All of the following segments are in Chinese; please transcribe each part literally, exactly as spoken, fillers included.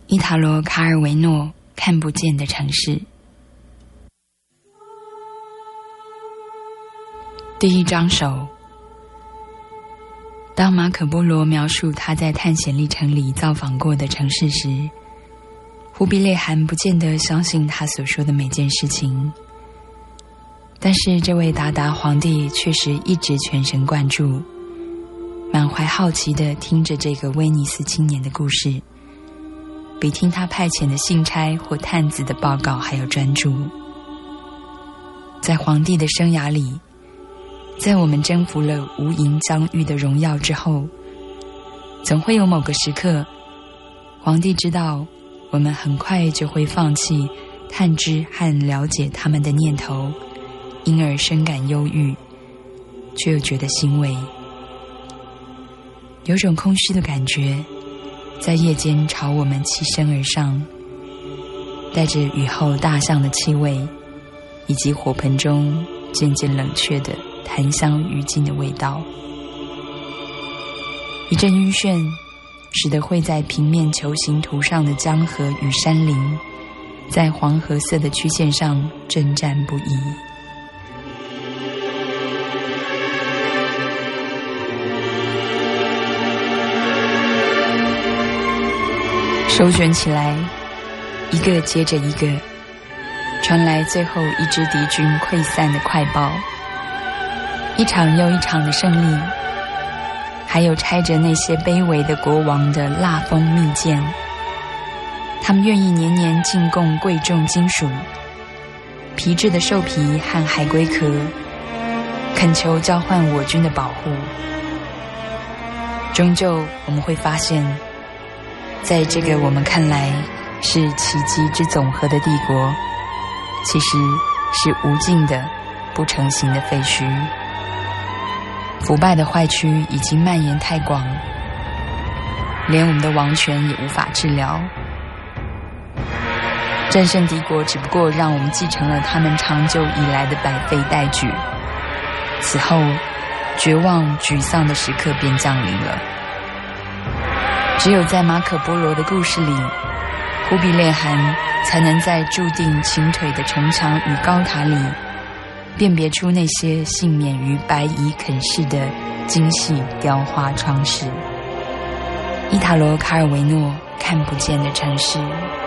伊塔罗·卡尔维诺看不见的城市。第一章首。当马可波罗描述他在探险历程里造访过的城市时，忽必烈汗不见得相信他所说的每件事情，但是这位鞑靼皇帝确实一直全神贯注，满怀好奇地听着这个威尼斯青年的故事，比听他派遣的信差或探子的报告还要专注。在皇帝的生涯里，在我们征服了无垠疆域的荣耀之后，总会有某个时刻，皇帝知道我们很快就会放弃探知和了解他们的念头，因而深感忧郁，却又觉得欣慰。有种空虚的感觉在夜间朝我们栖身而上，带着雨后大象的气味，以及火盆中渐渐冷却的檀香余烬的味道。一阵晕眩使得绘在平面球形图上的江河与山林在黄褐色的曲线上征战不已。收卷起来，一个接着一个，传来最后一支敌军溃散的快报。一场又一场的胜利，还有拆着那些卑微的国王的蜡封密件，他们愿意年年进贡贵重金属、皮质的兽皮和海龟壳，恳求交换我军的保护。终究我们会发现，在这个我们看来是奇迹之总和的帝国，其实是无尽的不成形的废墟。腐败的坏区已经蔓延太广，连我们的王权也无法治疗。战胜敌国只不过让我们继承了他们长久以来的百废待举，此后绝望沮丧的时刻便降临了。只有在马可波罗的故事里，忽必烈汗才能在注定倾颓的城墙与高塔里辨别出那些幸免于白蚁啃噬的精细雕花装饰。伊塔罗·卡尔维诺看不见的城市。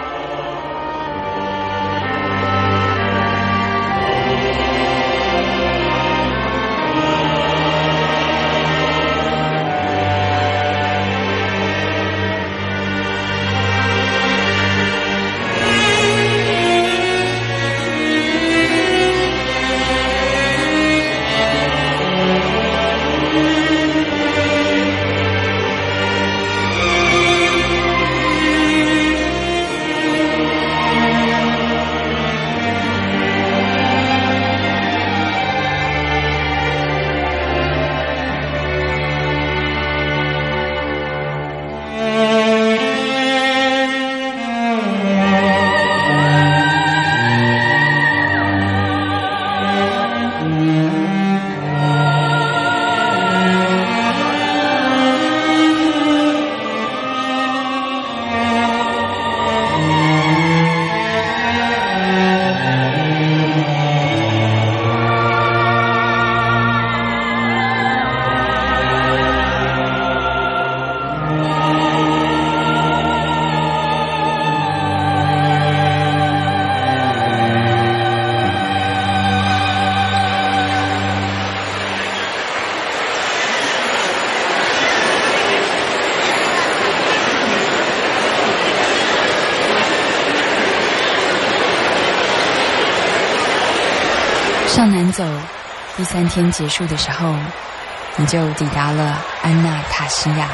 向南走，第三天结束的时候，你就抵达了安纳塔西亚。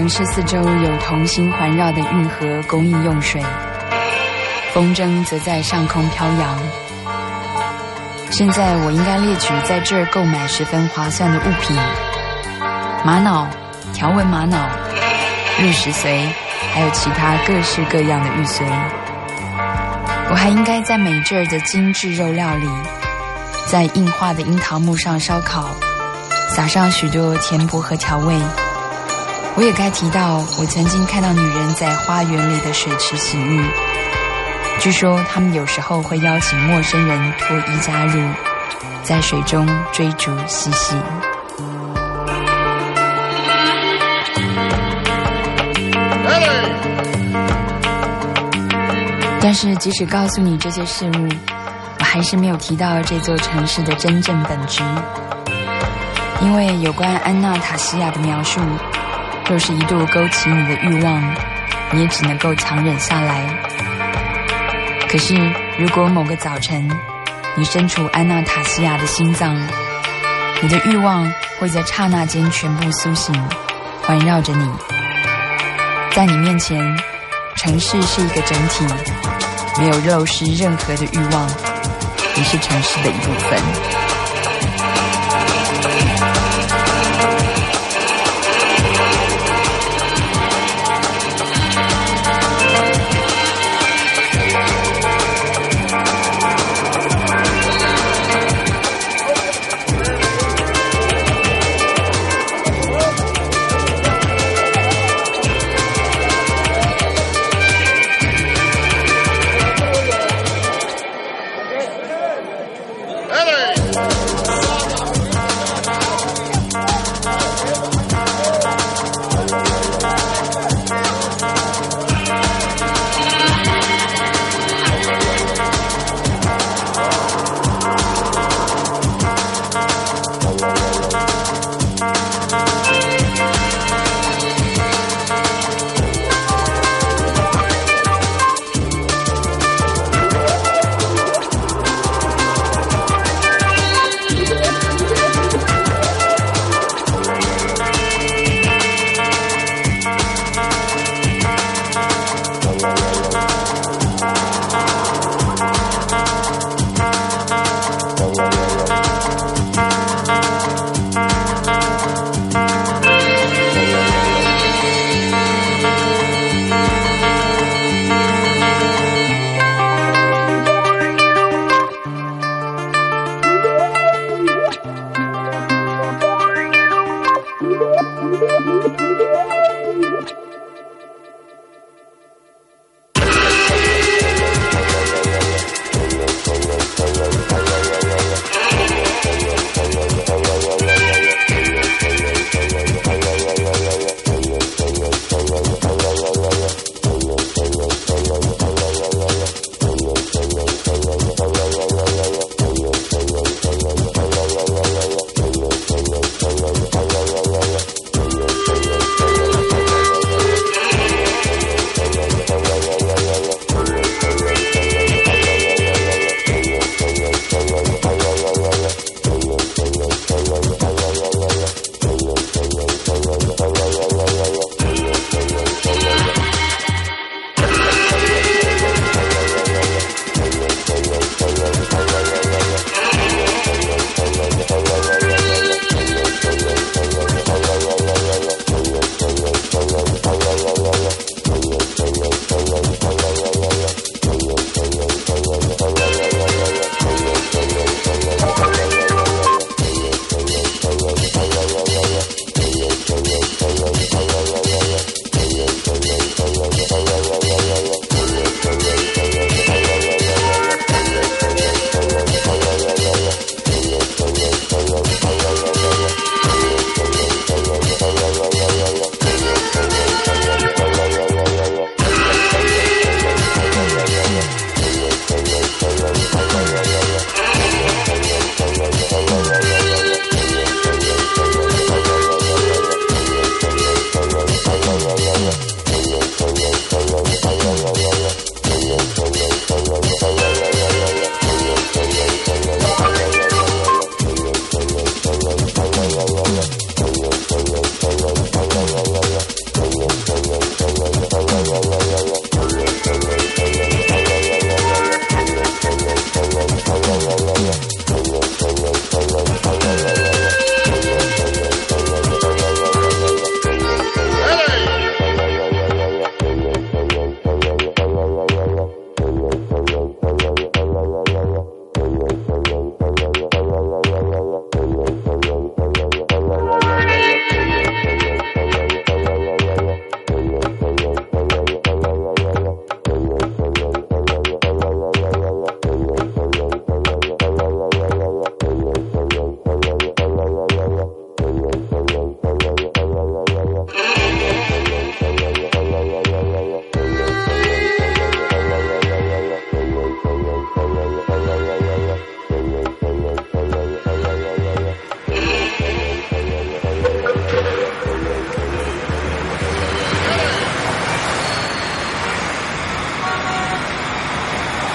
城市四周有同心环绕的运河供应用水，风筝则在上空飘扬。现在我应该列举在这儿购买十分划算的物品：玛瑙、条纹玛瑙、玉石髓，还有其他各式各样的玉髓。我还应该在美这儿的精致肉料里，在硬化的樱桃木上烧烤，撒上许多甜薄和调味。我也该提到，我曾经看到女人在花园里的水池洗浴，据说他们有时候会邀请陌生人脱衣加入，在水中追逐嬉戏。但是即使告诉你这些事物，我还是没有提到这座城市的真正本质，因为有关安娜塔西亚的描述，若是一度勾起你的欲望，你也只能够强忍下来。可是如果某个早晨你身处安娜塔西亚的心脏，你的欲望会在刹那间全部苏醒，环绕着你。在你面前，城市是一个整体，没有漏失任何的欲望，你是城市的一部分。 Ready?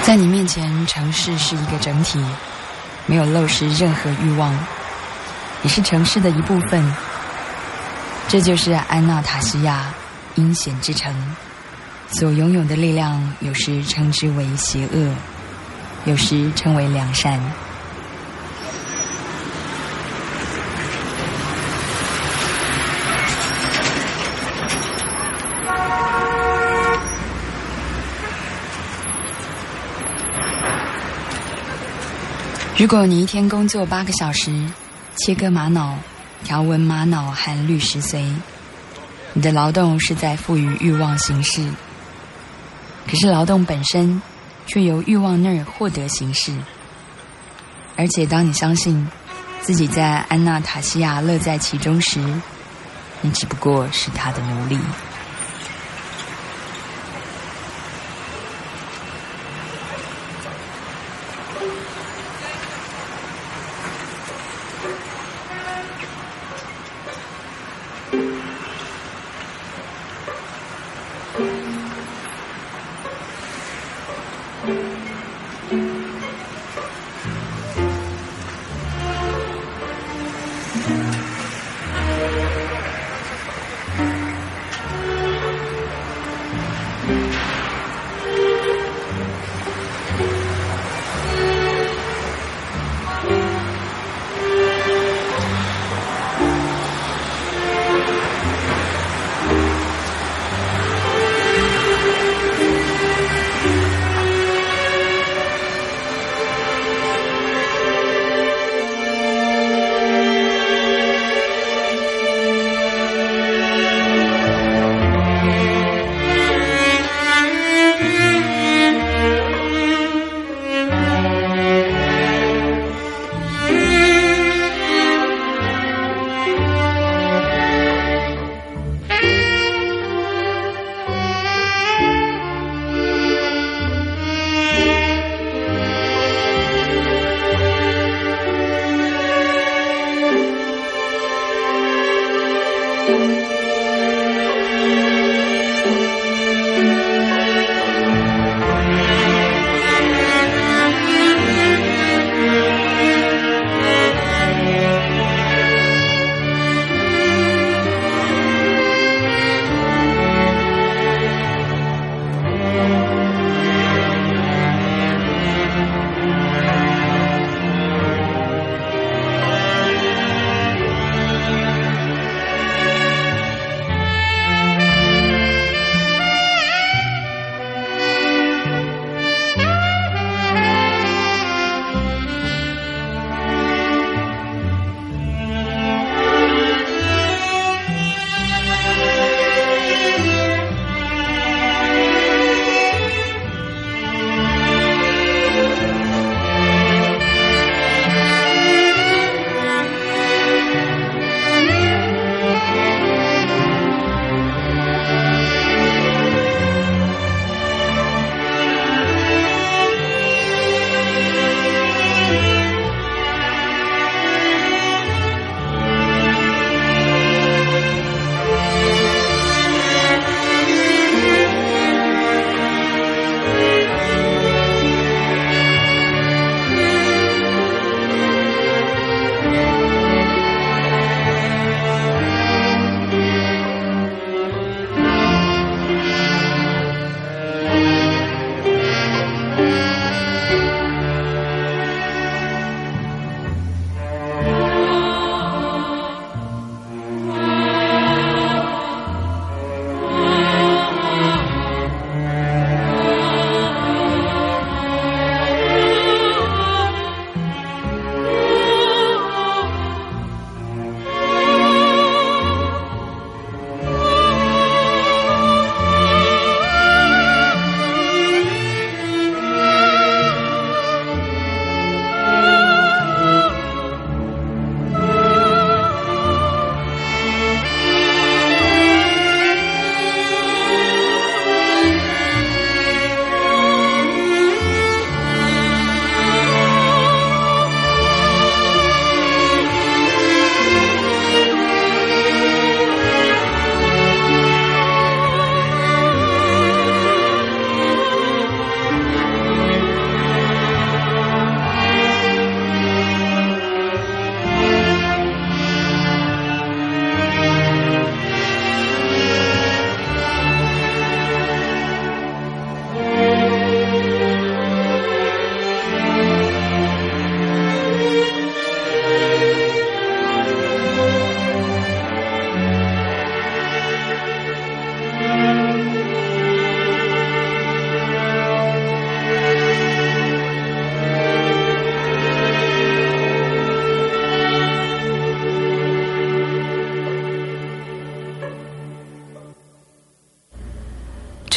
在你面前，城市是一个整体，没有漏失任何欲望，你是城市的一部分。这就是安纳塔西亚，阴险之城所拥有的力量，有时称之为邪恶，有时称为良善。如果你一天工作八个小时，切割玛瑙、条纹玛瑙和绿石髓，你的劳动是在赋予欲望形式，可是劳动本身却由欲望那儿获得形式。而且当你相信自己在安纳塔西亚乐在其中时，你只不过是他的奴隶。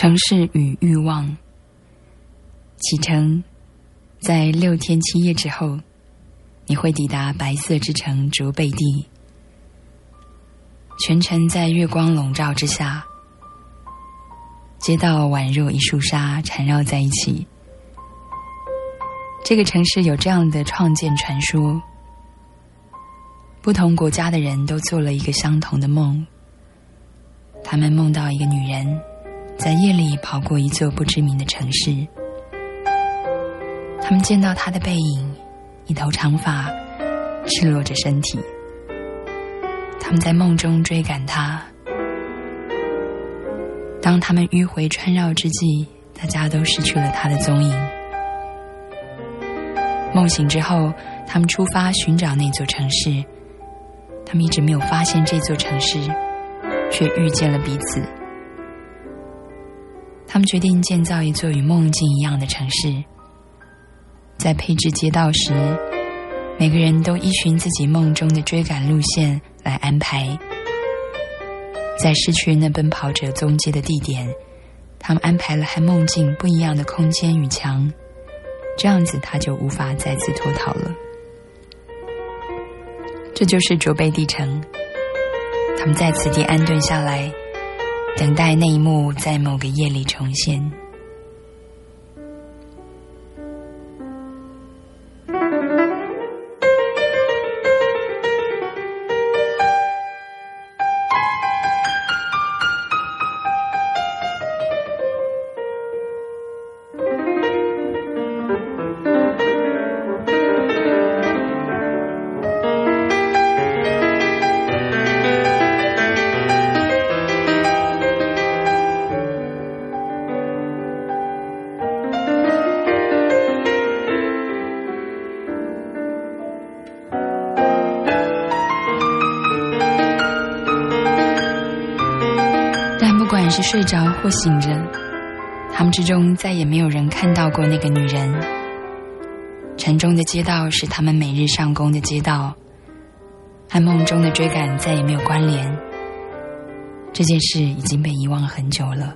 城市与欲望。启程，在六天七夜之后，你会抵达白色之城卓贝地。全程在月光笼罩之下，街道宛若一束纱缠绕在一起。这个城市有这样的创建传说，不同国家的人都做了一个相同的梦。他们梦到一个女人在夜里跑过一座不知名的城市，他们见到她的背影，一头长发，赤裸着身体。他们在梦中追赶她，当他们迂回穿绕之际，大家都失去了她的踪影。梦醒之后，他们出发寻找那座城市，他们一直没有发现这座城市，却遇见了彼此。他们决定建造一座与梦境一样的城市。在配置街道时，每个人都依循自己梦中的追赶路线来安排。在失去那奔跑者踪迹的地点，他们安排了和梦境不一样的空间与墙，这样子他就无法再次脱逃了。这就是卓贝地城，他们在此地安顿下来，等待那一幕在某个夜里重现。不管是睡着或醒着，他们之中再也没有人看到过那个女人。城中的街道是他们每日上工的街道，和梦中的追赶再也没有关联。这件事已经被遗忘很久了。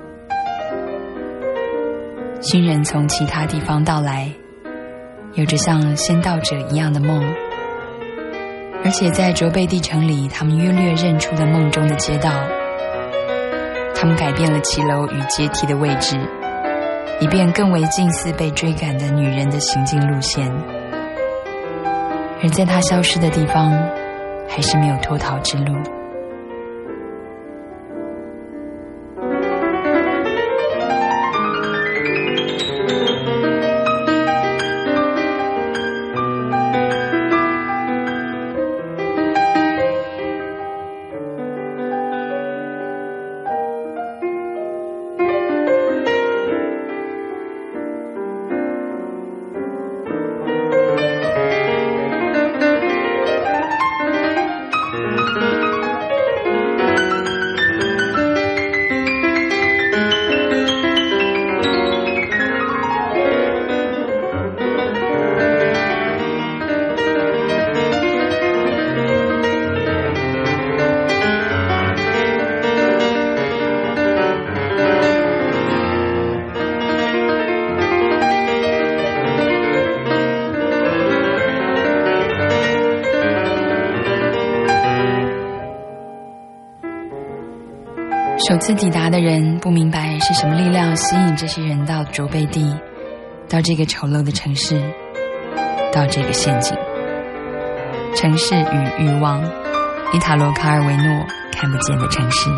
新人从其他地方到来，有着像先到者一样的梦，而且在卓贝地城里，他们约略认出了梦中的街道。他们改变了骑楼与阶梯的位置，以便更为近似被追赶的女人的行进路线。而在她消失的地方，还是没有脱逃之路。首次抵达的人不明白是什么力量吸引这些人到卓贝地，到这个丑陋的城市，到这个陷阱。城市与欲望，伊塔罗·卡尔维诺，看不见的城市。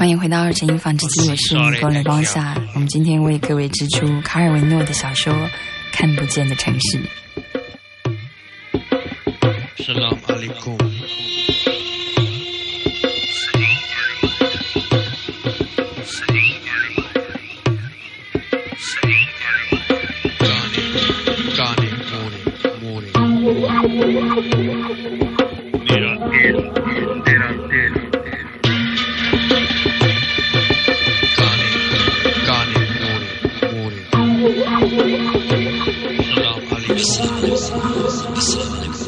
欢迎回到陈英纺织机也是光的光下，我们今天为各位支出卡尔维诺的小说《看不见的城市》。 Salam alaikum. Gane, gane, more, more. Mera dil, tera dil. Gane, gane, more, more. Salam alaikum. Salam alaikum.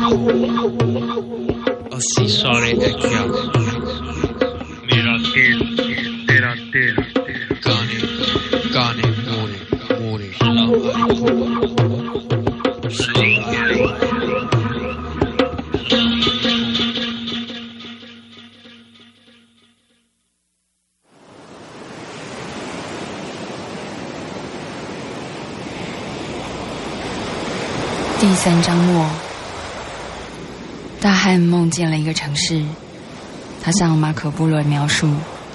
Así sale ekya. Mera dil, tera dil. Gane, gane, more, more. Salam alaikum. Salam alaikum. 第三章末，大汉梦见了一个城市，他向马可波罗描述，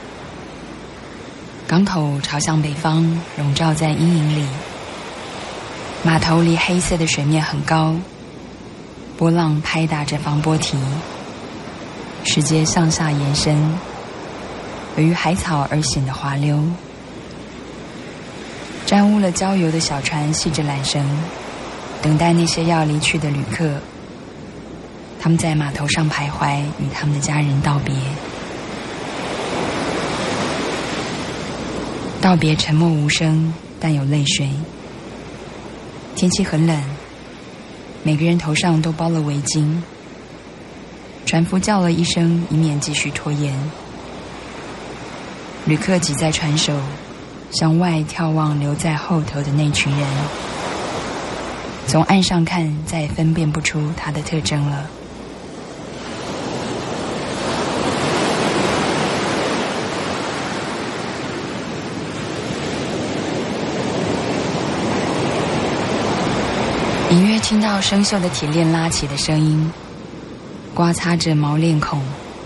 港口朝向北方，笼罩在阴影里，码头离黑色的水面很高，波浪拍打着防波堤，石阶向下延伸，由于海草而显得滑溜，沾污了焦油的小船系着缆绳，等待那些要离去的旅客。他们在码头上徘徊，与他们的家人道别。道别沉默无声，但有泪水。天气很冷，每个人头上都包了围巾。船夫叫了一声，以免继续拖延。旅客挤在船首，向外眺望留在后头的那群人。从岸上看，再也分辨不出它的特征了。隐约听到生锈的铁链拉起的声音，刮擦着毛链孔。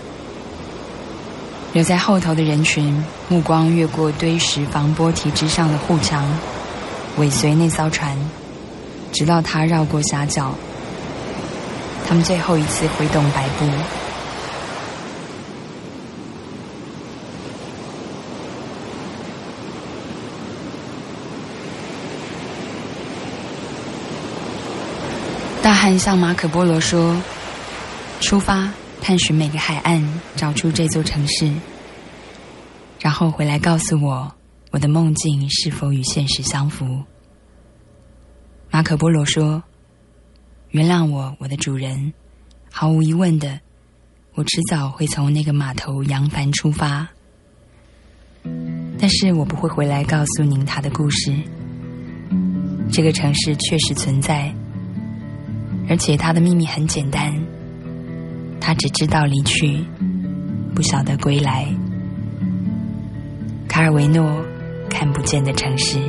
留在后头的人群，目光越过堆石防波堤之上的护墙，尾随那艘船，直到它绕过峡角。他们最后一次挥动白布。大汉向马可波罗说，出发探寻每个海岸，找出这座城市，然后回来告诉我，我的梦境是否与现实相符。马可波罗说，原谅我，我的主人，毫无疑问的，我迟早会从那个码头扬帆出发，但是我不会回来告诉您他的故事。这个城市确实存在，而且他的秘密很简单，他只知道离去，不晓得归来。卡尔维诺，看不见的城市。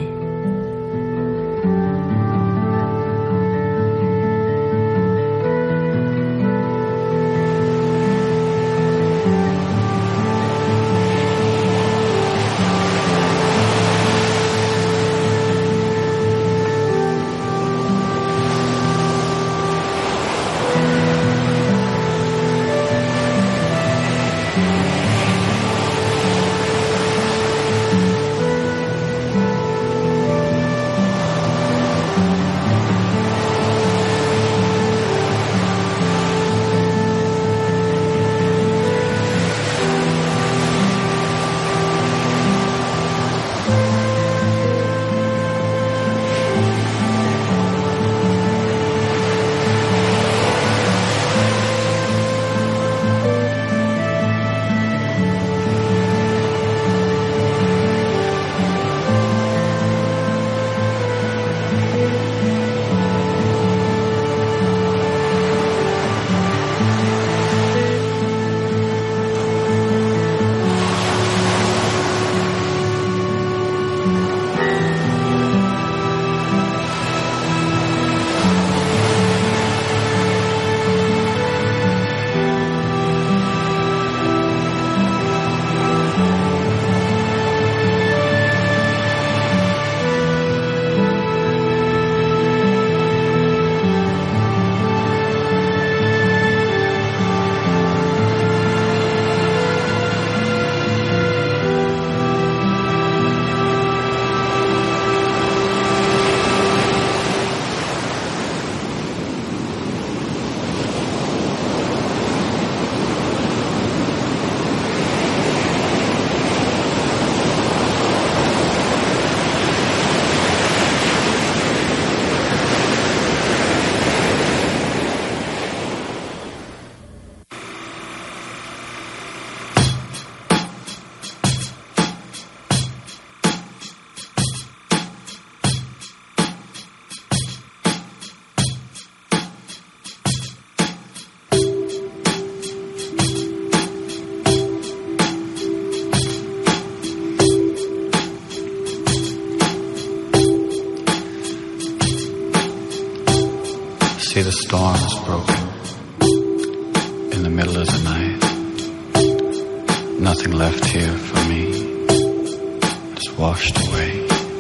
See the storms broken in the middle of the night. Nothing left here for me, just washed away.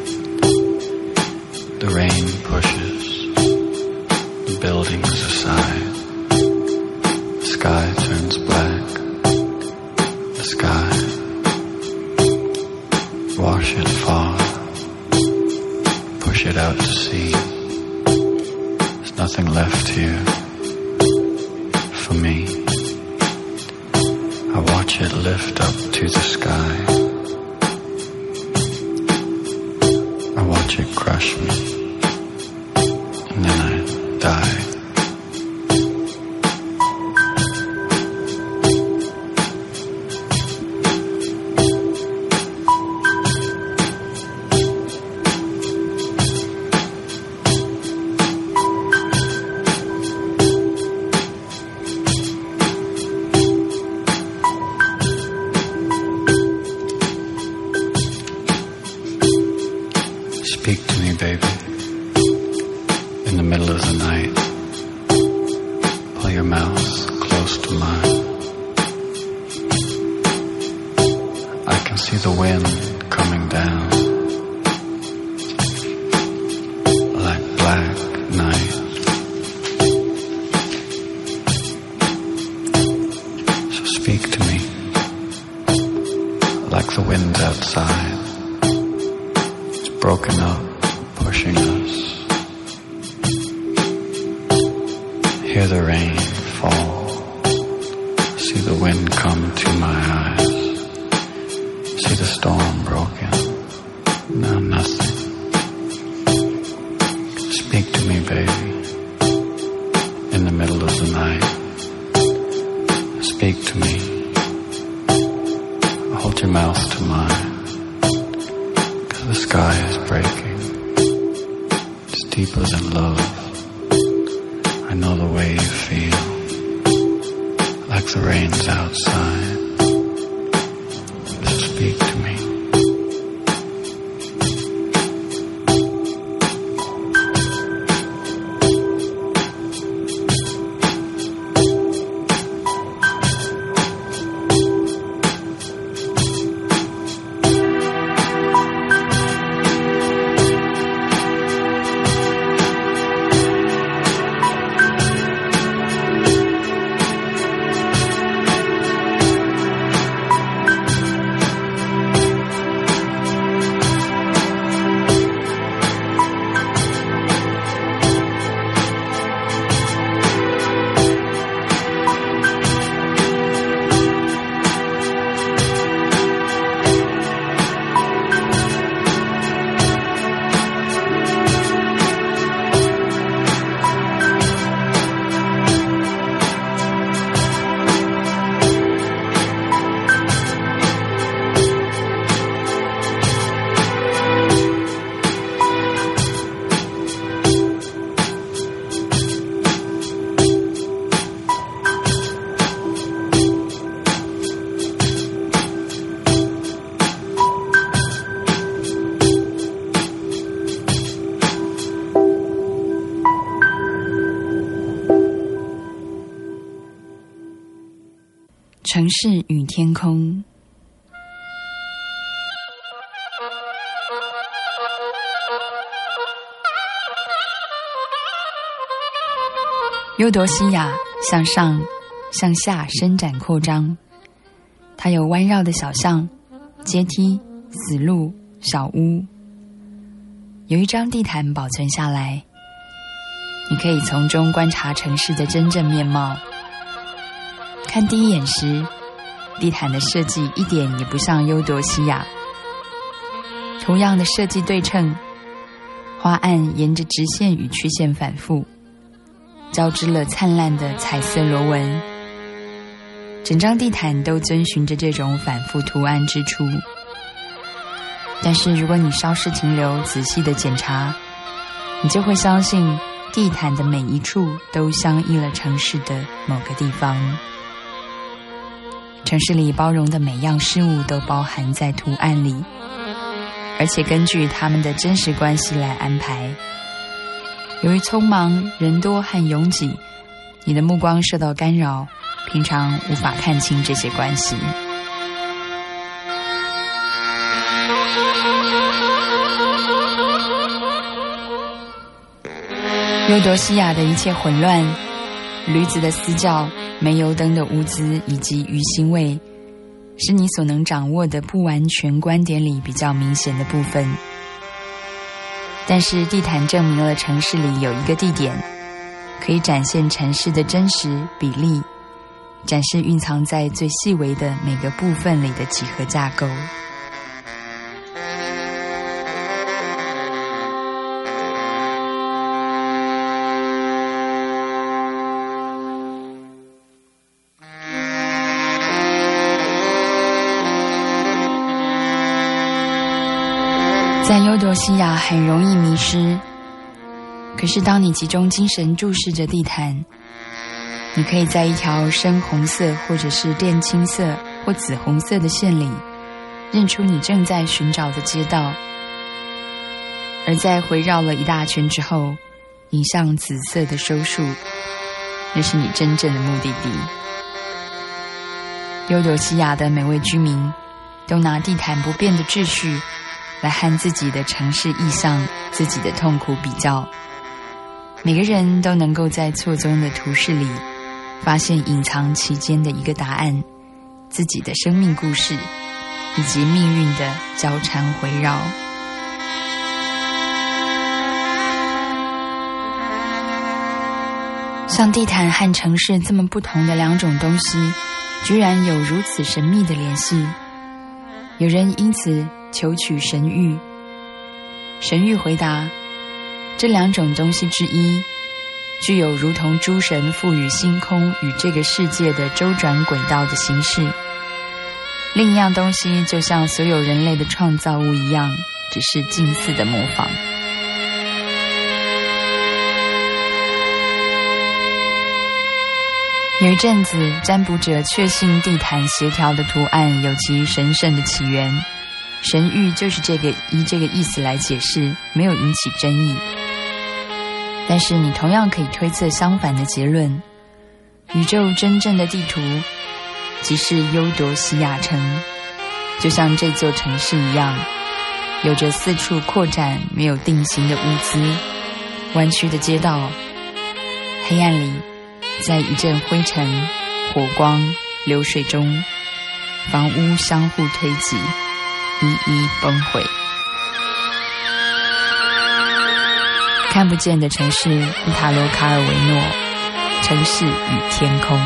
The rain pushes the buildings aside. The sky turns black. The sky, wash it far, push it out to sea. There's nothing left here for me. I watch it lift up to the sky. I watch it crush me, and then I die. Speak to me, baby, in the middle of the night. Pull your mouth close to mine. I can see the wind coming down like black night. So speak to me like the wind outside. Broken up, pushing us. Hear the rain fall. See the wind come to my eyes. See the storm broken. Now nothing. Speak to me, baby, in the middle of the night. Speak to me. Hold your mouth to mine. The sky is breaking. It's deeper than love. I know the way you feel, like the rain's outside. So speak to me. 城市与天空。优多西亚向上向下伸展扩张，它有弯绕的小巷、阶梯、死路、小屋。有一张地毯保存下来，你可以从中观察城市的真正面貌。看第一眼时，地毯的设计一点也不像优多西亚，图样的设计对称，花案沿着直线与曲线反复，交织了灿烂的彩色螺纹。整张地毯都遵循着这种反复图案之初。但是如果你稍事停留，仔细的检查，你就会相信地毯的每一处都相依了城市的某个地方。城市里包容的每样事物都包含在图案里，而且根据它们的真实关系来安排。 由于匆忙、人多和拥挤，你的目光受到干扰，平常无法看清这些关系。优多西亚的一切混乱，驴子的嘶叫、煤油灯的乌滋以及鱼腥味，是你所能掌握的不完全观点里比较明显的部分。但是地毯证明了城市里有一个地点，可以展现城市的真实比例，展示蕴藏在最细微的每个部分里的几何架构。在优多西亚很容易迷失，可是当你集中精神注视着地毯，你可以在一条深红色或者是靛青色或紫红色的线里认出你正在寻找的街道，而在回绕了一大圈之后引向紫色的收束，那是你真正的目的地。优多西亚的每位居民都拿地毯不变的秩序来和自己的城市意象、自己的痛苦比较。每个人都能够在错综的图示里发现隐藏其间的一个答案，自己的生命故事以及命运的交缠回绕。像地毯和城市这么不同的两种东西，居然有如此神秘的联系。有人因此求取神谕，神谕回答，这两种东西之一具有如同诸神赋予星空与这个世界的周转轨道的形式，另一样东西就像所有人类的创造物一样，只是近似的模仿。有一阵子，占卜者确信地毯协调的图案有其神圣的起源，神谕就是这个依这个意思来解释，没有引起争议。但是你同样可以推测相反的结论，宇宙真正的地图即是优多西亚城，就像这座城市一样，有着四处扩展没有定型的屋子，弯曲的街道，黑暗里在一阵灰尘、火光、流水中，房屋相互推挤，一一崩毁。看不见的城市，伊塔罗卡尔维诺，城市与天空。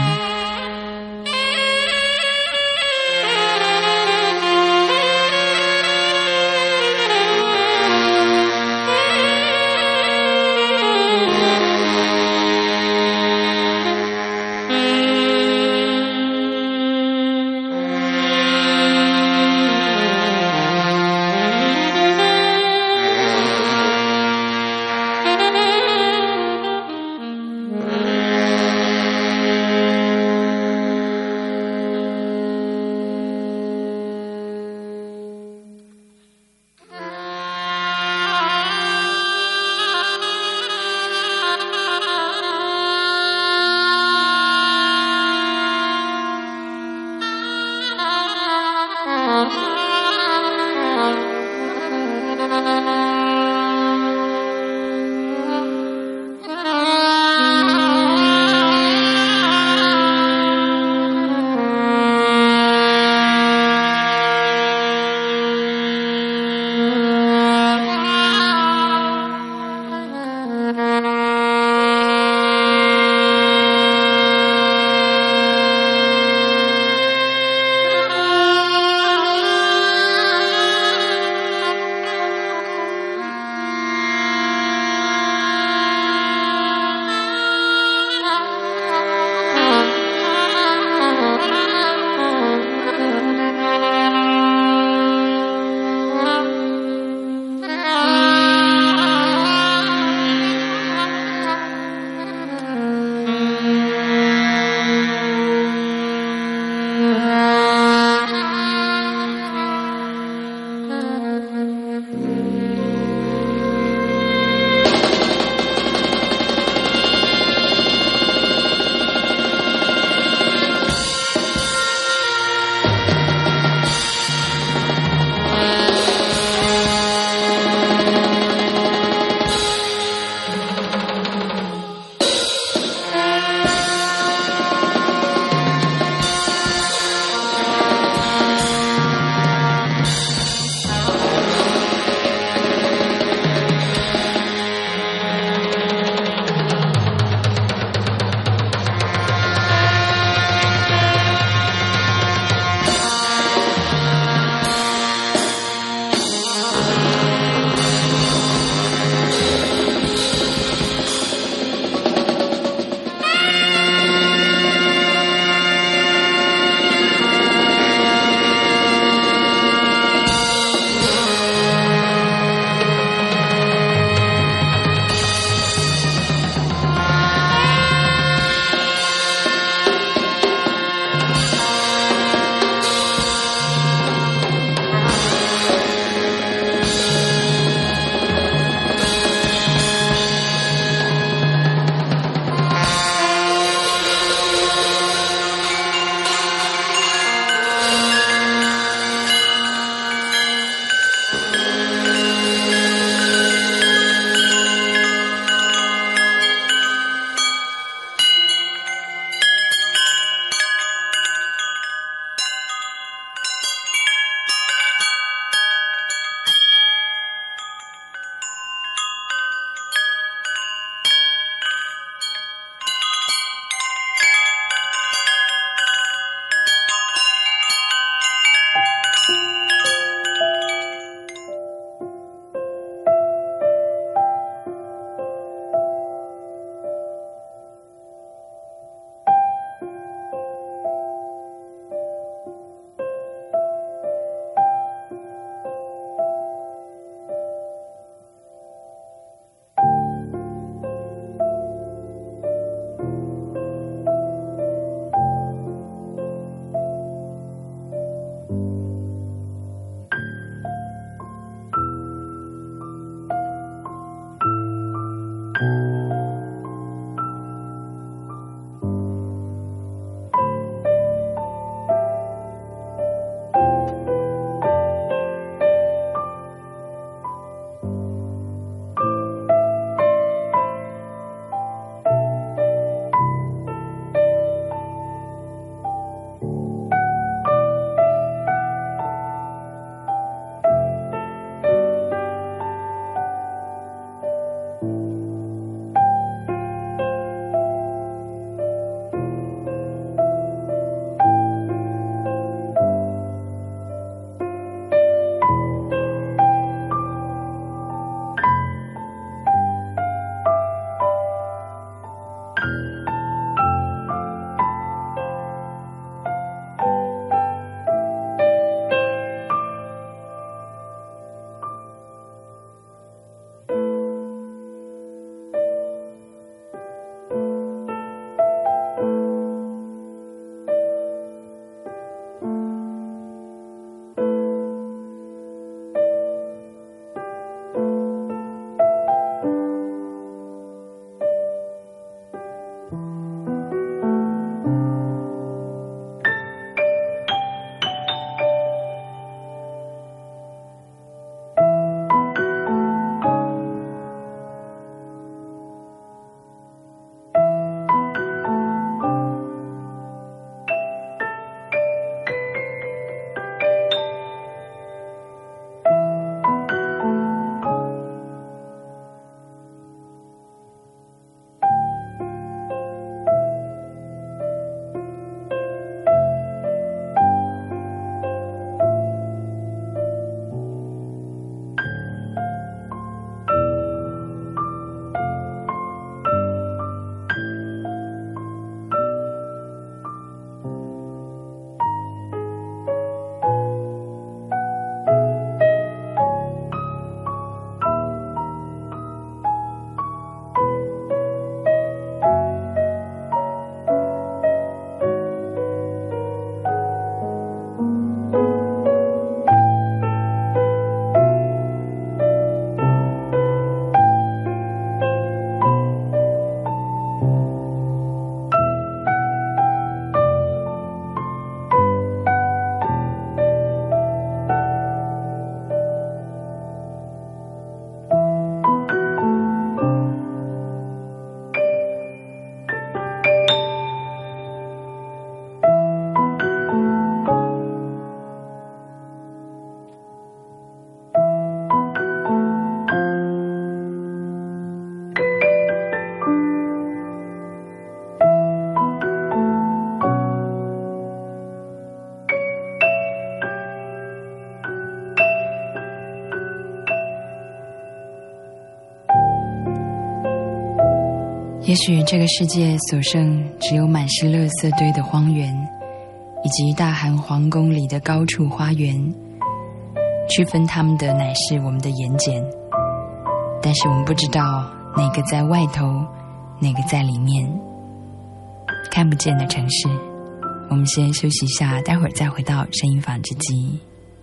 也许这个世界所剩只有满是垃圾堆的荒原，以及大韩皇宫里的高处花园，区分他们的乃是我们的眼睑，但是我们不知道哪个在外头，哪个在里面，看不见的城市。我们先休息一下，待会儿再回到声音纺织机。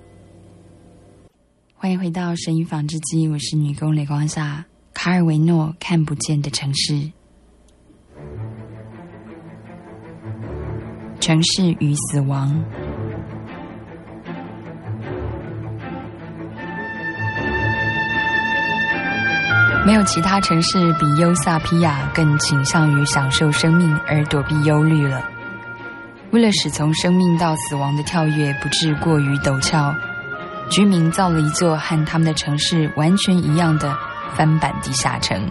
欢迎回到声音纺织机，我是女工雷光夏。卡尔维诺，看不见的城市。城市与死亡。没有其他城市比优萨皮亚更倾向于享受生命而躲避忧虑了。为了使从生命到死亡的跳跃不致过于陡峭，居民造了一座和他们的城市完全一样的翻版地下城。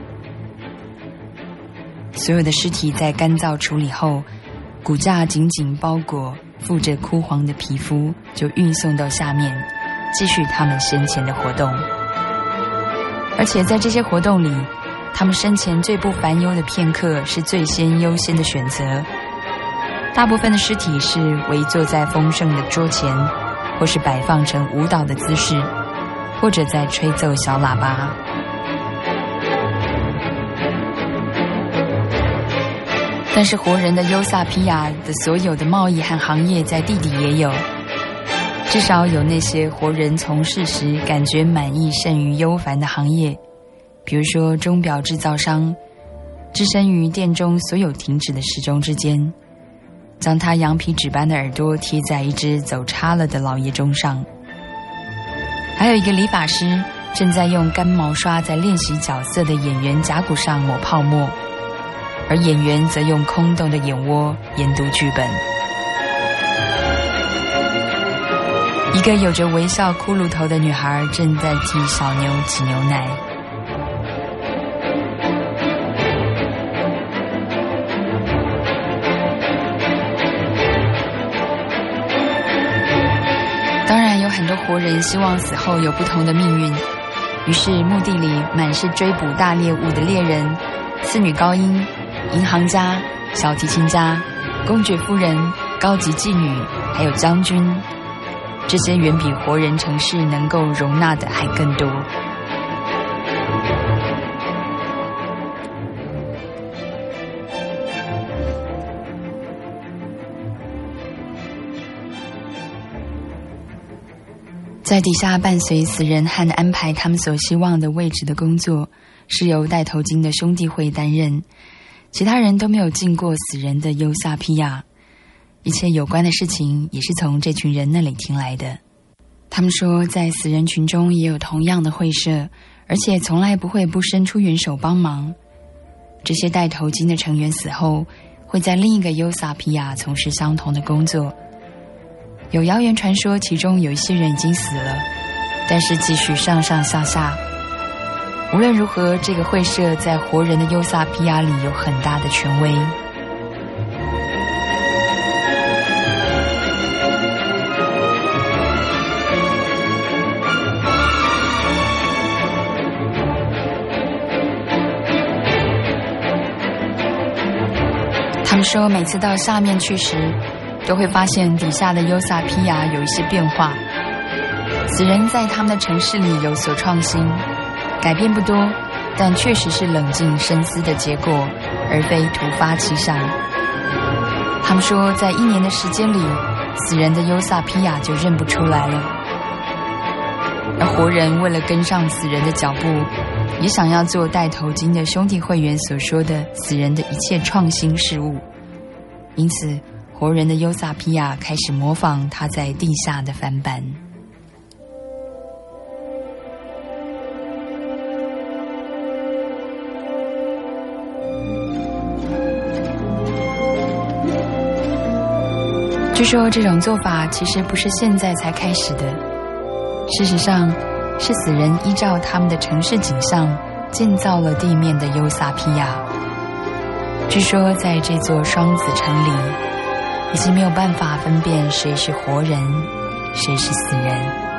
所有的尸体在干燥处理后，骨架紧紧包裹，附着枯黄的皮肤，就运送到下面，继续他们先前的活动。而且在这些活动里，他们生前最不烦忧的片刻是最先优先的选择。大部分的尸体是围坐在丰盛的桌前，或是摆放成舞蹈的姿势，或者在吹奏小喇叭。但是活人的优萨皮亚的所有的贸易和行业在地底也有，至少有那些活人从事时感觉满意胜于忧烦的行业，比如说钟表制造商，置身于店中所有停止的时钟之间，将他羊皮纸般的耳朵贴在一只走差了的老爷钟上。还有一个理发师正在用干毛刷在练习角色的演员甲骨上抹泡沫，而演员则用空洞的眼窝研读剧本。一个有着微笑骷髅头的女孩正在替小牛挤牛奶。当然有很多活人希望死后有不同的命运，于是墓地里满是追捕大猎物的猎人、次女高音、银行家、小提琴家、公爵夫人、高级妓女，还有将军。这些远比活人城市能够容纳的还更多。在底下伴随死人和安排他们所希望的位置的工作，是由戴头巾的兄弟会担任，其他人都没有进过死人的优萨皮亚，一切有关的事情也是从这群人那里听来的。他们说在死人群中也有同样的会社，而且从来不会不伸出援手帮忙。这些戴头巾的成员死后会在另一个优萨皮亚从事相同的工作。有谣言传说其中有一些人已经死了，但是继续上上下下。无论如何，这个会社在活人的优萨皮亚里有很大的权威。他们说每次到下面去时，都会发现底下的优萨皮亚有一些变化。死人在他们的城市里有所创新，改变不多，但确实是冷静深思的结果，而非突发奇想。他们说在一年的时间里，死人的优萨皮亚就认不出来了。而活人为了跟上死人的脚步，也想要做戴头巾的兄弟会员所说的死人的一切创新事物，因此活人的优萨皮亚开始模仿他在地下的翻版。据说这种做法其实不是现在才开始的，事实上是死人依照他们的城市景象建造了地面的优萨皮亚。据说在这座双子城里，已经没有办法分辨谁是活人，谁是死人。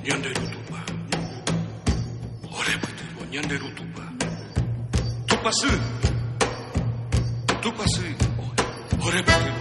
Nyanderutupa. Oreputiro, nyanderutupa. Tupasu. Tupasu. Oreputiro.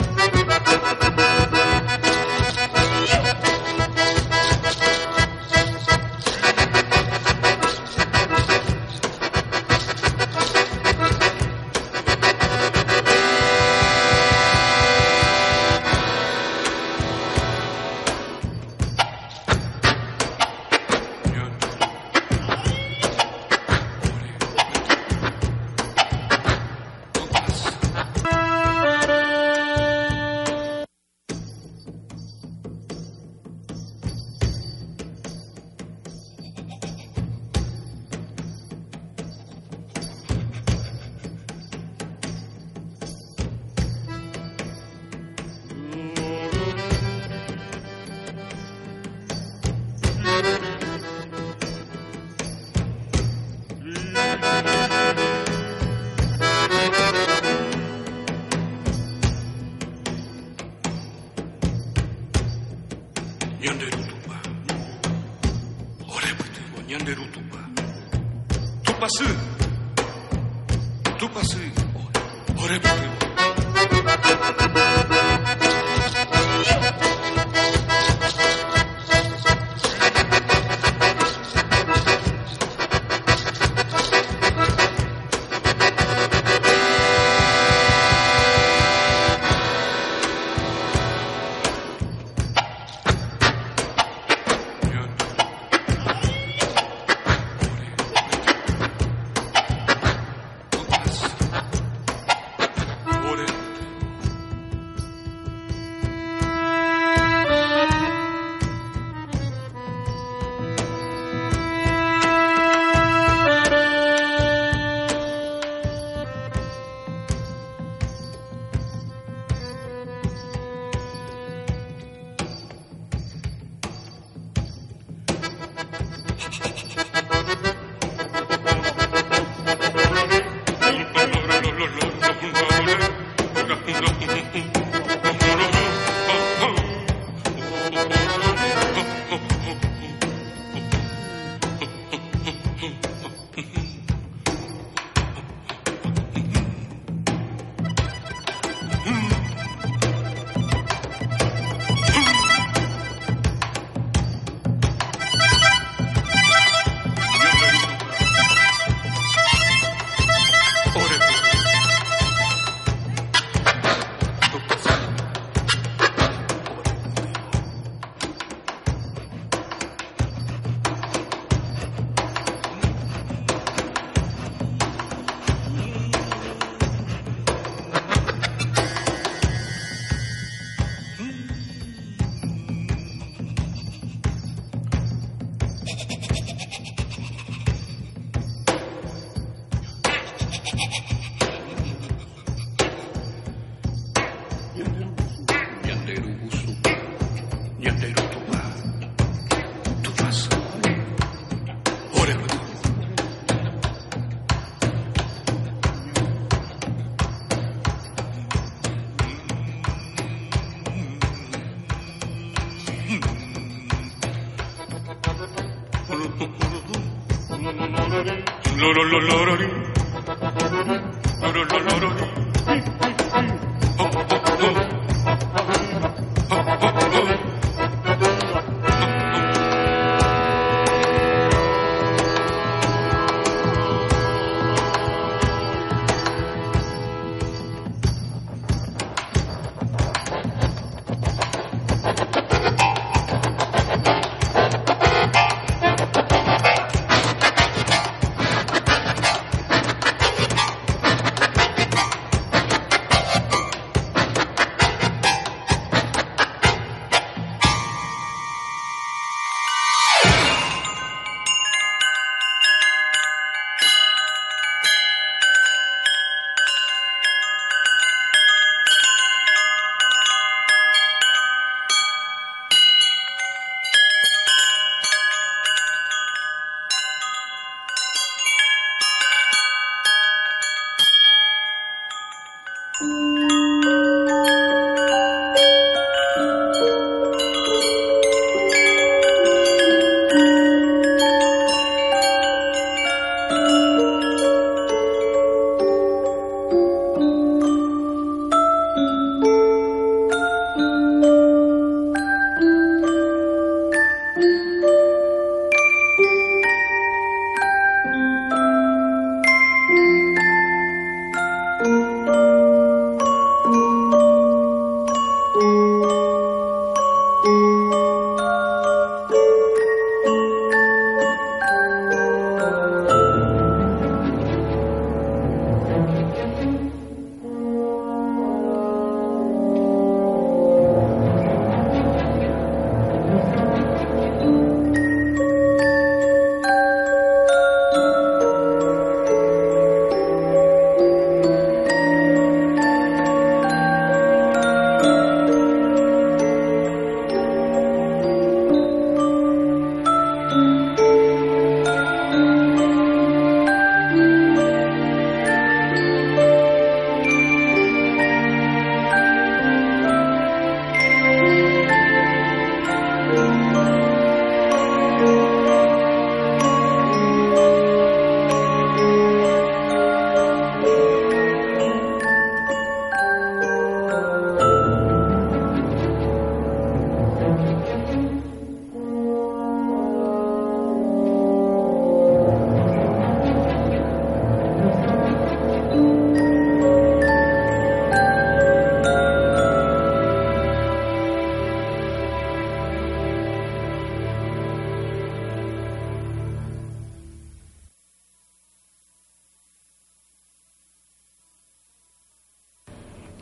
Nyanderutupa. Oreputiro, nyanderutupa. Tupasu. Tupasu. Oreputiro.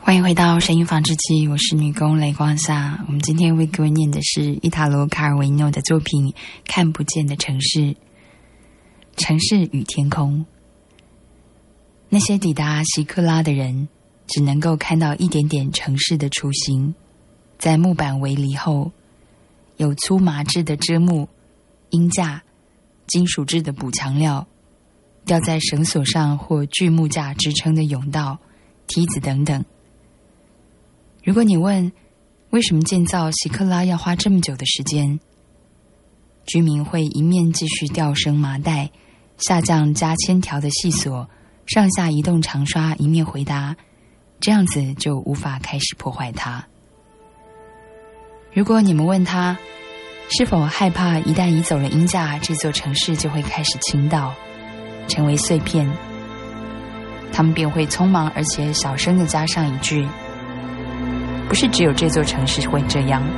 欢迎回到声音纺织机，我是女工雷光夏。我们今天为各位念的是伊塔罗·卡尔维诺的作品《看不见的城市》。城市与天空，那些抵达锡克拉的人只能够看到一点点城市的雏形，在木板围篱后，有粗麻质的遮幕、鹰架、金属制的补墙料、吊在绳索上或锯木架支撑的甬道、梯子等等。如果你问为什么建造锡克拉要花这么久的时间，居民会一面继续吊绳麻带、下降加铅条的细索、上下移动长刷，一面回答，这样子就无法开始破坏它。如果你们问他是否害怕一旦移走了鹰架，这座城市就会开始倾倒，成为碎片，他们便会匆忙而且小声地加上一句，不是只有这座城市会这样。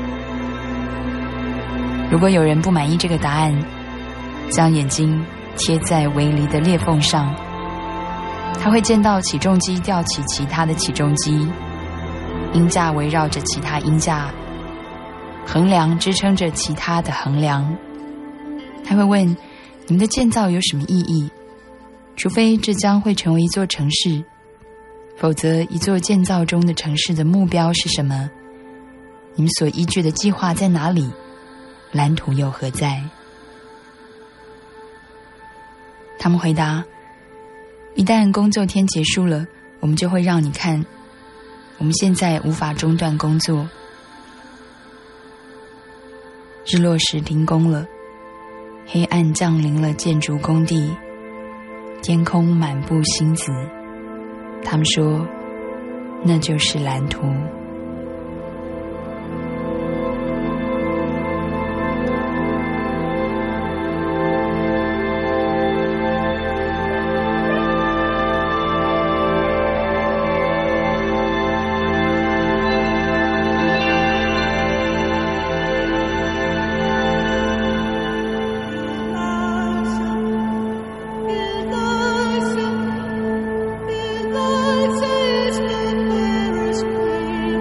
如果有人不满意这个答案，将眼睛贴在围篱的裂缝上，他会见到起重机吊起其他的起重机，鹰架围绕着其他鹰架，横梁支撑着其他的横梁。他会问，你们的建造有什么意义？除非这将会成为一座城市，否则一座建造中的城市的目标是什么？你们所依据的计划在哪里？蓝图又何在？他们回答，一旦工作天结束了，我们就会让你看，我们现在无法中断工作。日落时停工了，黑暗降临了建筑工地，天空满布星子。他们说，那就是蓝图。 It's the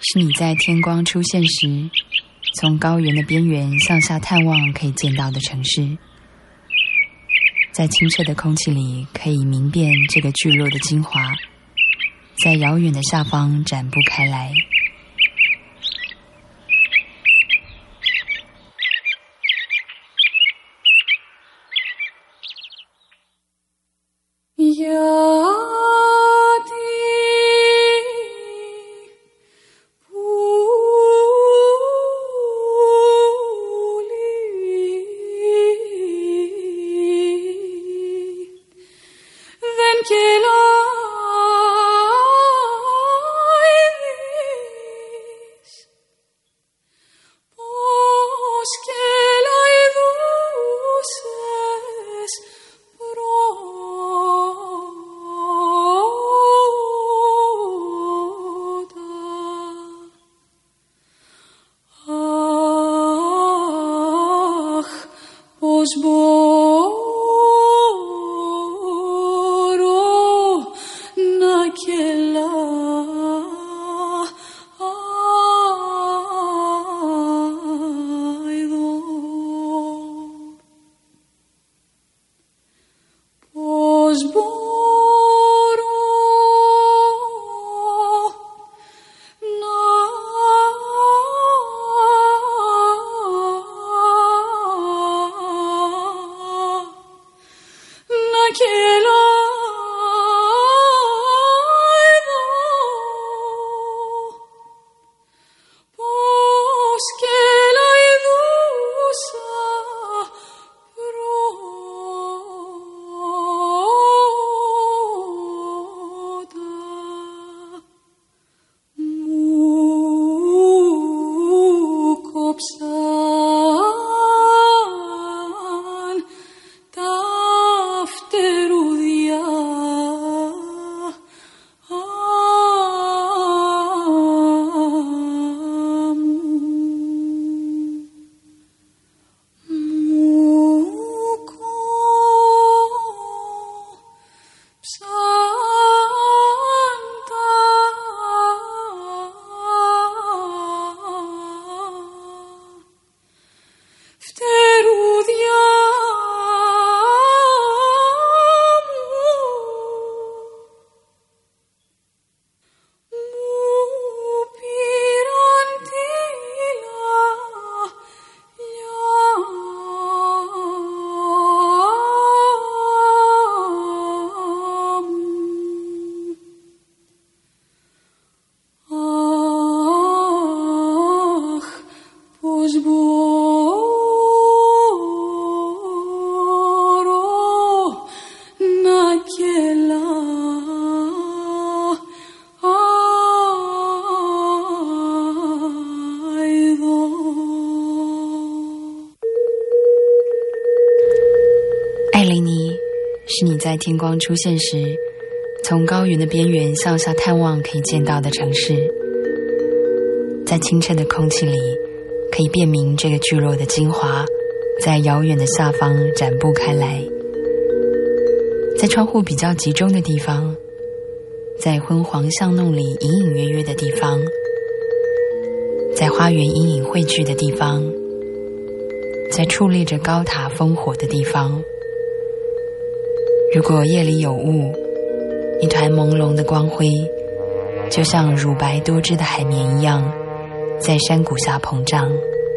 是你在天光出现时，从高原的边缘向下探望可以见到的城市。在清澈的空气里，可以明辨这个聚落的精华，在遥远的下方展布开来。是你在天光出现时，从高原的边缘向下探望可以见到的城市。在清澈的空气里，可以辨明这个聚落的精华，在遥远的下方展布开来。在窗户比较集中的地方，在昏黄巷弄里隐隐约约的地方，在花园阴影汇聚的地方，在矗立着高塔烽火的地方。如果夜里有雾，一团朦胧的光辉，就像乳白多汁的海绵一样，在山谷下膨胀。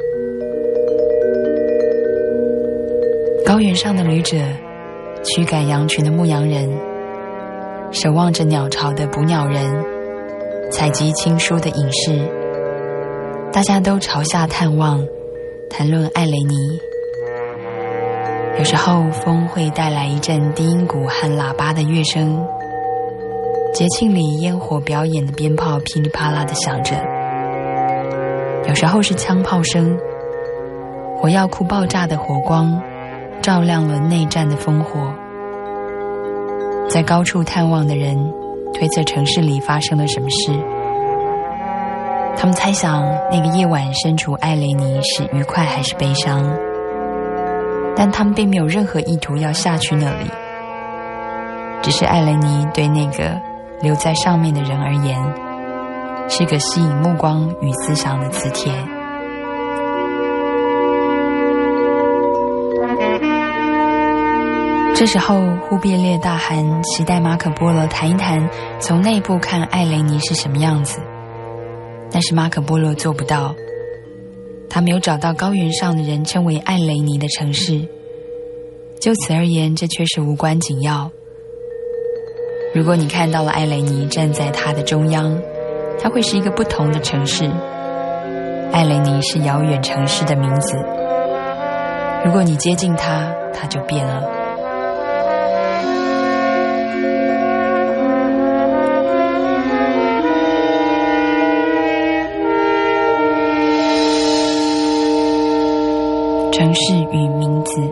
高原上的旅者，驱赶羊群的牧羊人，守望着鸟巢的捕鸟人，采集青书的隐士，大家都朝下探望，谈论艾雷尼。有时候风会带来一阵低音鼓和喇叭的乐声，节庆里烟火表演的鞭炮噼里啪啦地响着。有时候是枪炮声，火药库爆炸的火光照亮了内战的烽火。在高处探望的人推测城市里发生了什么事，他们猜想那个夜晚身处艾雷尼是愉快还是悲伤，但他们并没有任何意图要下去那里，只是艾雷尼对那个留在上面的人而言是个吸引目光与思想的磁铁。这时候，忽必烈大汗期待马可波罗谈一谈从内部看艾雷尼是什么样子，但是马可波罗做不到。他没有找到高原上的人称为艾雷尼的城市，就此而言，这却是无关紧要。如果你看到了艾雷尼站在它的中央，它会是一个不同的城市。艾雷尼是遥远城市的名字，如果你接近它，它就变了。城市与名字。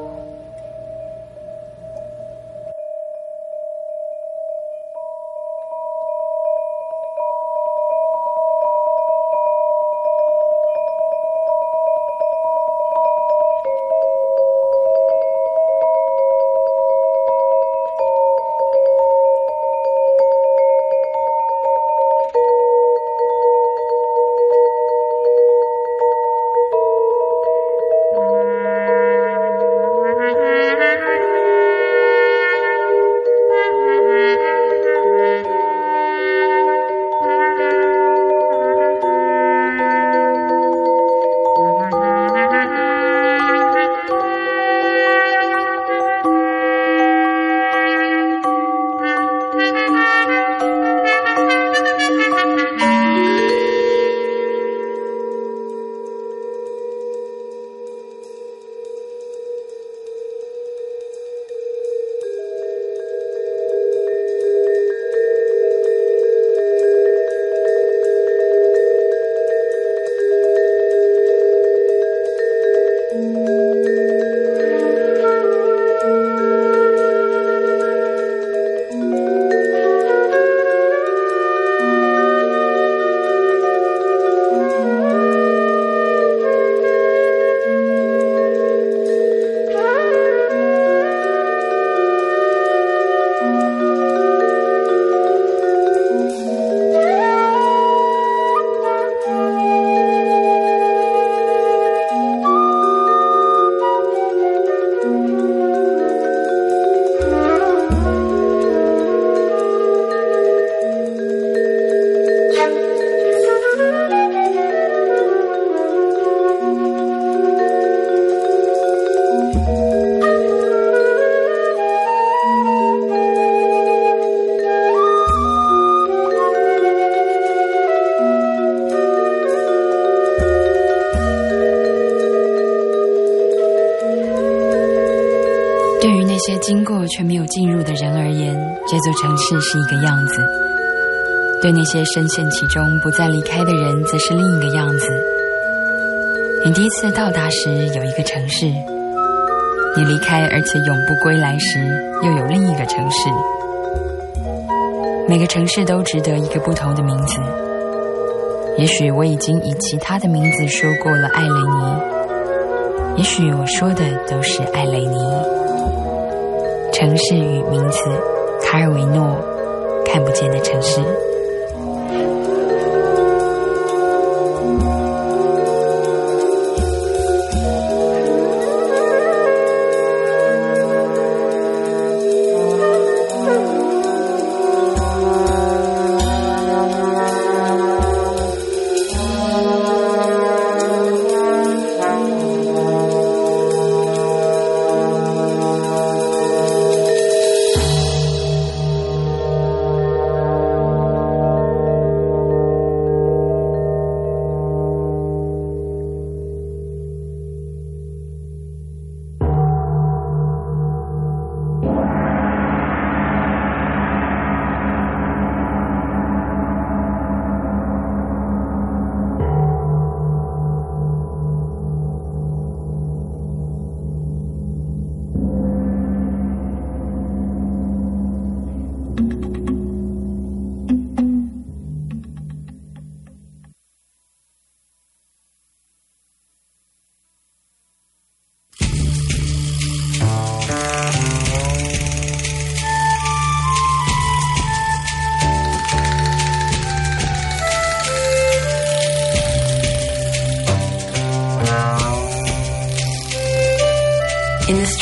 那些经过却没有进入的人而言，这座城市是一个样子；对那些深陷其中不再离开的人，则是另一个样子。你第一次到达时有一个城市，你离开而且永不归来时，又有另一个城市。每个城市都值得一个不同的名字。也许我已经以其他的名字说过了艾雷尼，也许我说的都是艾雷尼。城市与名字，卡尔维诺，看不见的城市。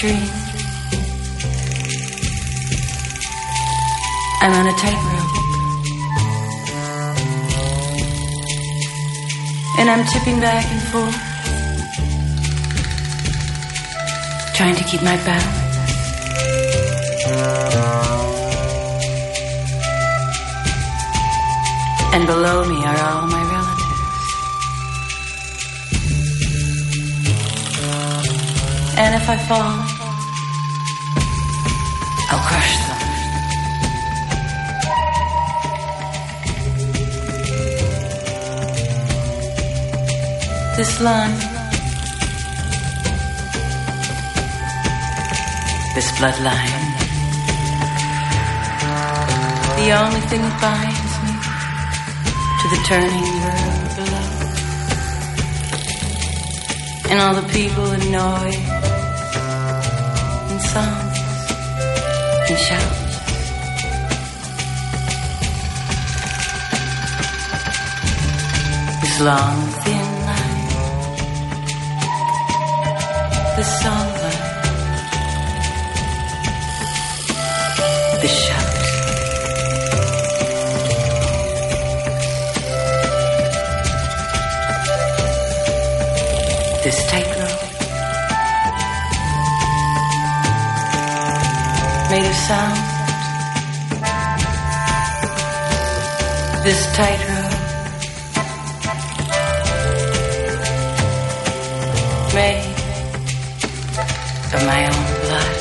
dream. I'm on a tightrope, and I'm tipping back and forth, trying to keep my balance. And below me are all my relatives. And if I fall, I'll crush them. This line, this bloodline, the only thing that binds me to the turning world below, and all the people and noise and songs and shouts. This long thin line, this songbird, this shout. This tightrope, made of sound. This tightrope, made of my own blood.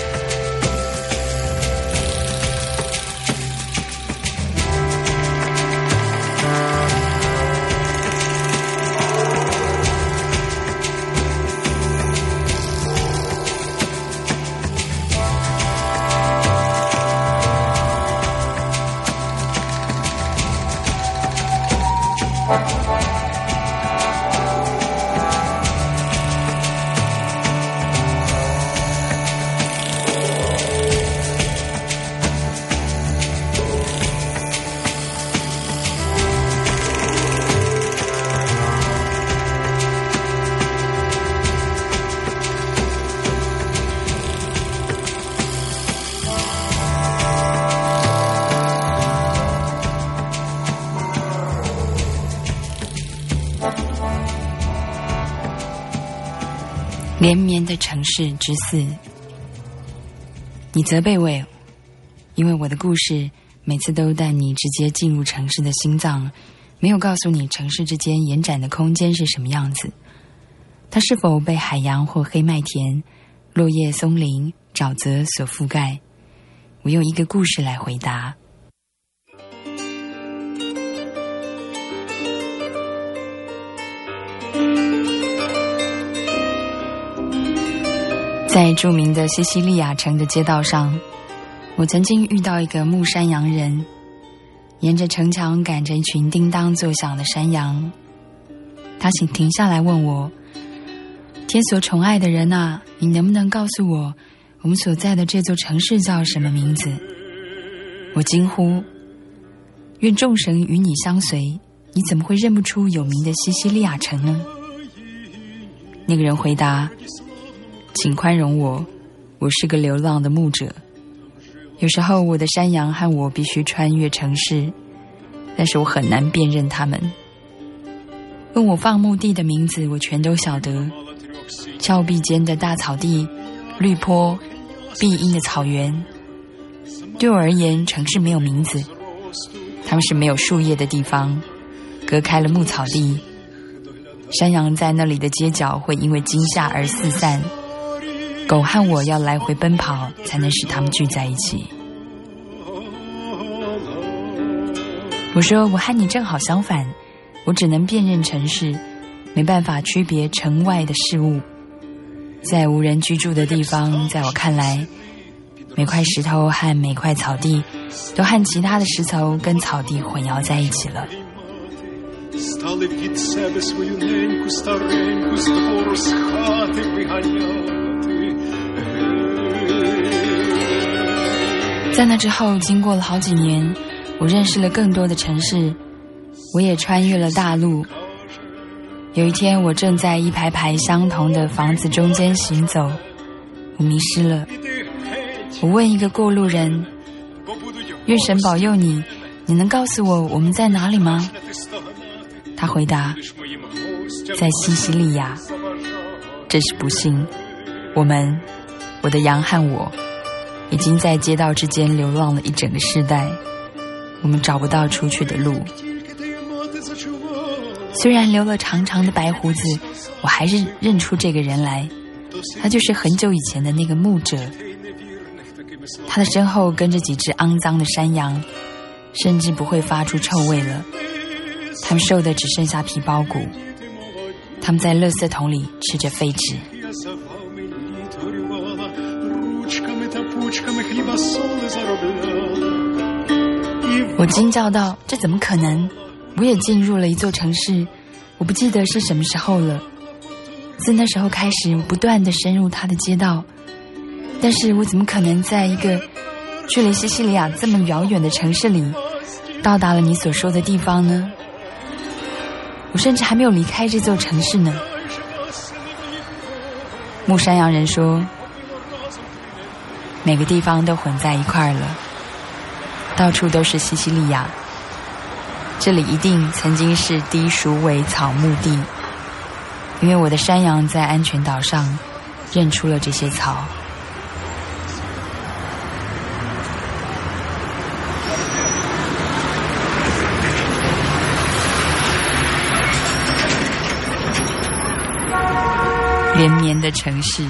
连绵的城市之四。你责备我，因为我的故事每次都带你直接进入城市的心脏，没有告诉你城市之间延展的空间是什么样子。它是否被海洋或黑麦田、落叶松林、沼泽所覆盖？我用一个故事来回答。在著名的西西利亚城的街道上，我曾经遇到一个牧山羊人，沿着城墙赶着一群叮当作响的山羊。他请停下来问我，天所宠爱的人啊，你能不能告诉我，我们所在的这座城市叫什么名字？我惊呼，愿众神与你相随，你怎么会认不出有名的西西利亚城呢？那个人回答，请宽容我，我是个流浪的牧者，有时候我的山羊和我必须穿越城市，但是我很难辨认他们。问我放牧地的名字，我全都晓得，峭壁间的大草地、绿坡、碧荫的草原。对我而言，城市没有名字，它们是没有树叶的地方，隔开了牧草地。山羊在那里的街角会因为惊吓而四散，狗和我要来回奔跑，才能使它们聚在一起。我说，我和你正好相反，我只能辨认城市，没办法区别城外的事物。在无人居住的地方，在我看来，每块石头和每块草地都和其他的石头跟草地混淆在一起了。在那之后，经过了好几年，我认识了更多的城市，我也穿越了大陆。有一天，我正在一排排相同的房子中间行走， 我迷失了。我问一个过路人，愿神保佑你，你能告诉我我们在哪里吗？他回答，在西西里亚。真是不幸，我们，我的羊和我，已经在街道之间流浪了一整个世代，我们找不到出去的路。虽然留了长长的白胡子，我还是认出这个人来，他就是很久以前的那个牧者。他的身后跟着几只肮脏的山羊，甚至不会发出臭味了。他们瘦的只剩下皮包骨，他们在垃圾桶里吃着废纸。我惊叫道，这怎么可能？我也进入了一座城市，我不记得是什么时候了。自那时候开始，我不断地深入它的街道，但是我怎么可能在一个距离西西里亚这么遥远的城市里，到达了你所说的地方呢？我甚至还没有离开这座城市呢。牧山羊人说，每个地方都混在一块儿了，到处都是西西里亚，这里一定曾经是低鼠尾草木地，因为我的山羊在安全岛上认出了这些草。连绵的城市，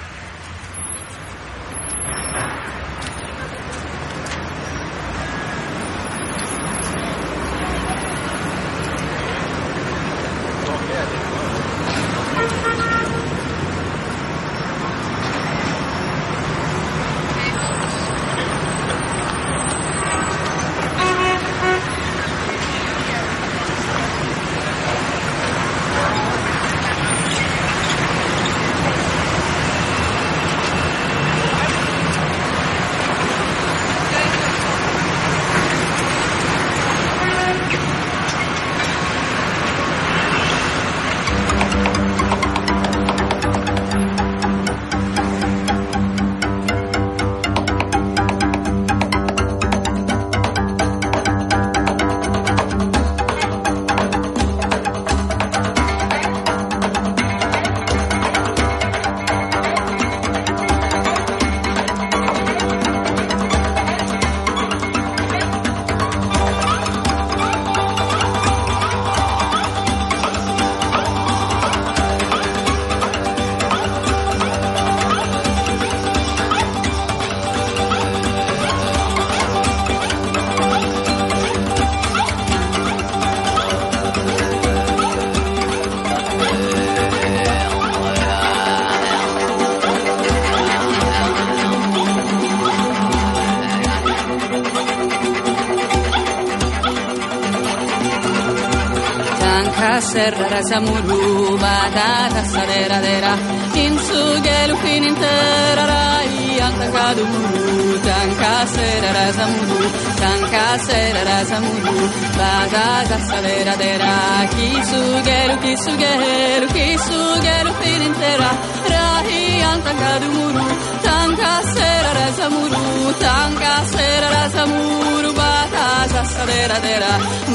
Serra Samuru batata sadera dera insugelu fin intera rai antakadu muru tanka serra Samuru tanka serra Samuru batata sadera dera kisugelu kisugelu kisugelu fin intera rai antakadu muru tanka serra Samuru tanka serra Samuru batata sadera dera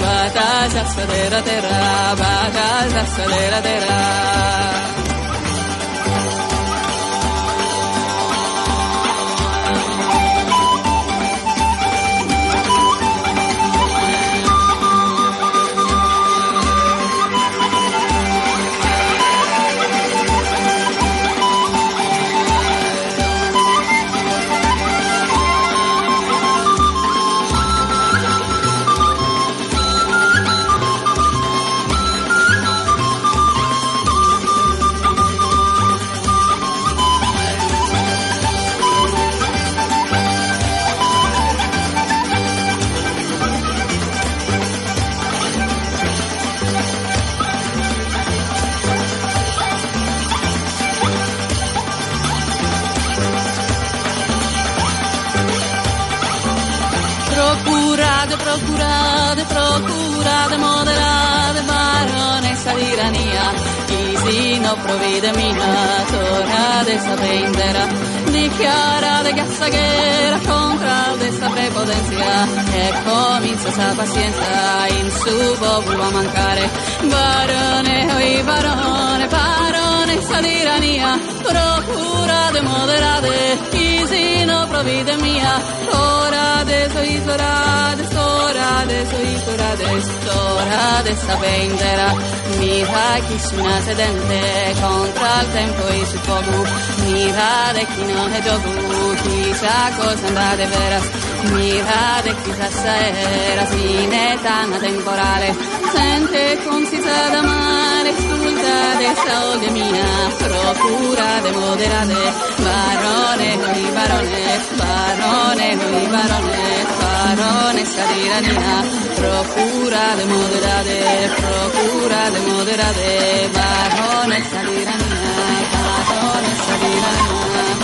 batata sadera dera batata sadera dera Procurate, procurate, procurate, moderate, baronessa tirania, chi si no provvide mia, tornate sapendera, dichiara de gassaguera contra de esa prepotencia e comincia esa paciencia in su popolo a mancare varone oi varone varone esa tiranía procura de moderade isino provide mia ora de soy ora de ora de soy ora de ora de esa vendera mira chi suena sedente contra el tempo y su fuego mira de chi non è gioco chissà cosa andrà de veras mira de chissà eras minetana temporale sente concisa da mare esculta de esa odia mia procura de moderade varone oi varone varone oi varone varone esa tiranía procura de moderade procura de moderade varone esa tiranía varone esa tiranía.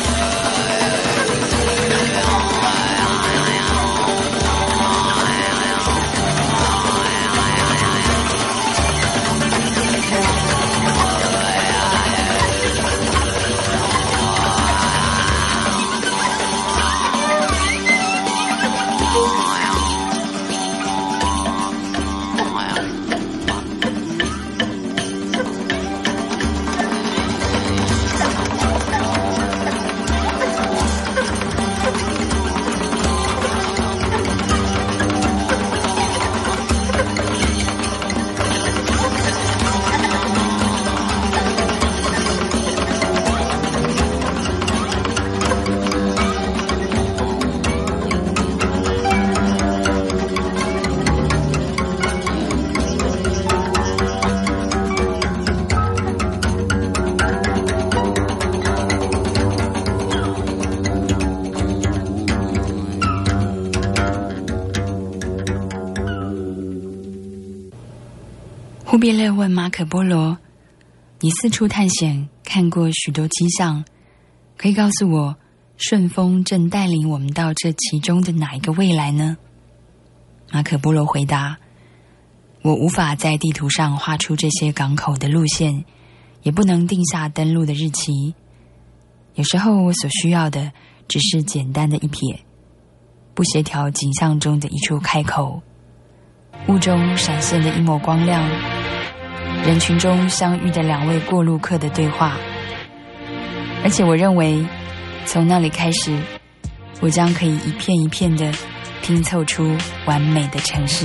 忽必烈问马可波罗：“你四处探险，看过许多迹象，可以告诉我，顺风正带领我们到这其中的哪一个未来呢？”马可波罗回答：“我无法在地图上画出这些港口的路线，也不能定下登陆的日期。有时候我所需要的只是简单的一瞥，不协调景象中的一处开口，雾中闪现的一抹光亮，人群中相遇的两位过路客的对话。而且我认为，从那里开始，我将可以一片一片地拼凑出完美的城市。”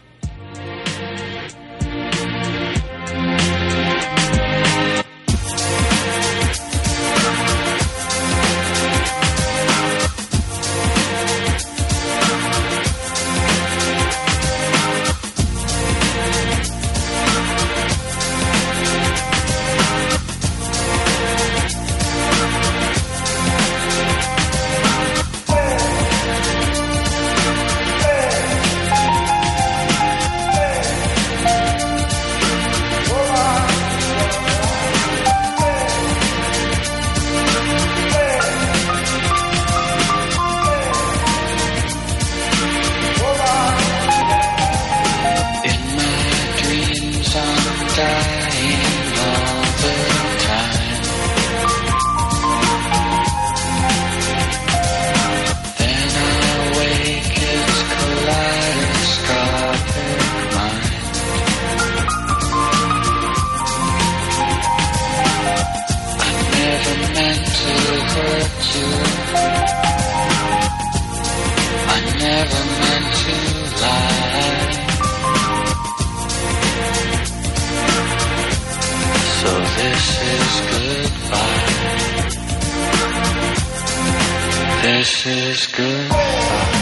This is goodbye.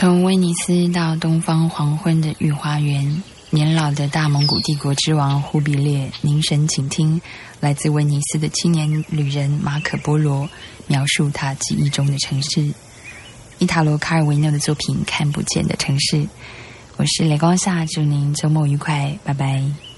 从威尼斯到东方黄昏的御花园，年老的大蒙古帝国之王忽必烈凝神倾听来自威尼斯的青年旅人马可波罗描述他记忆中的城市。伊塔罗卡尔维诺的作品《看不见的城市》。我是雷光夏，祝您周末愉快，拜拜。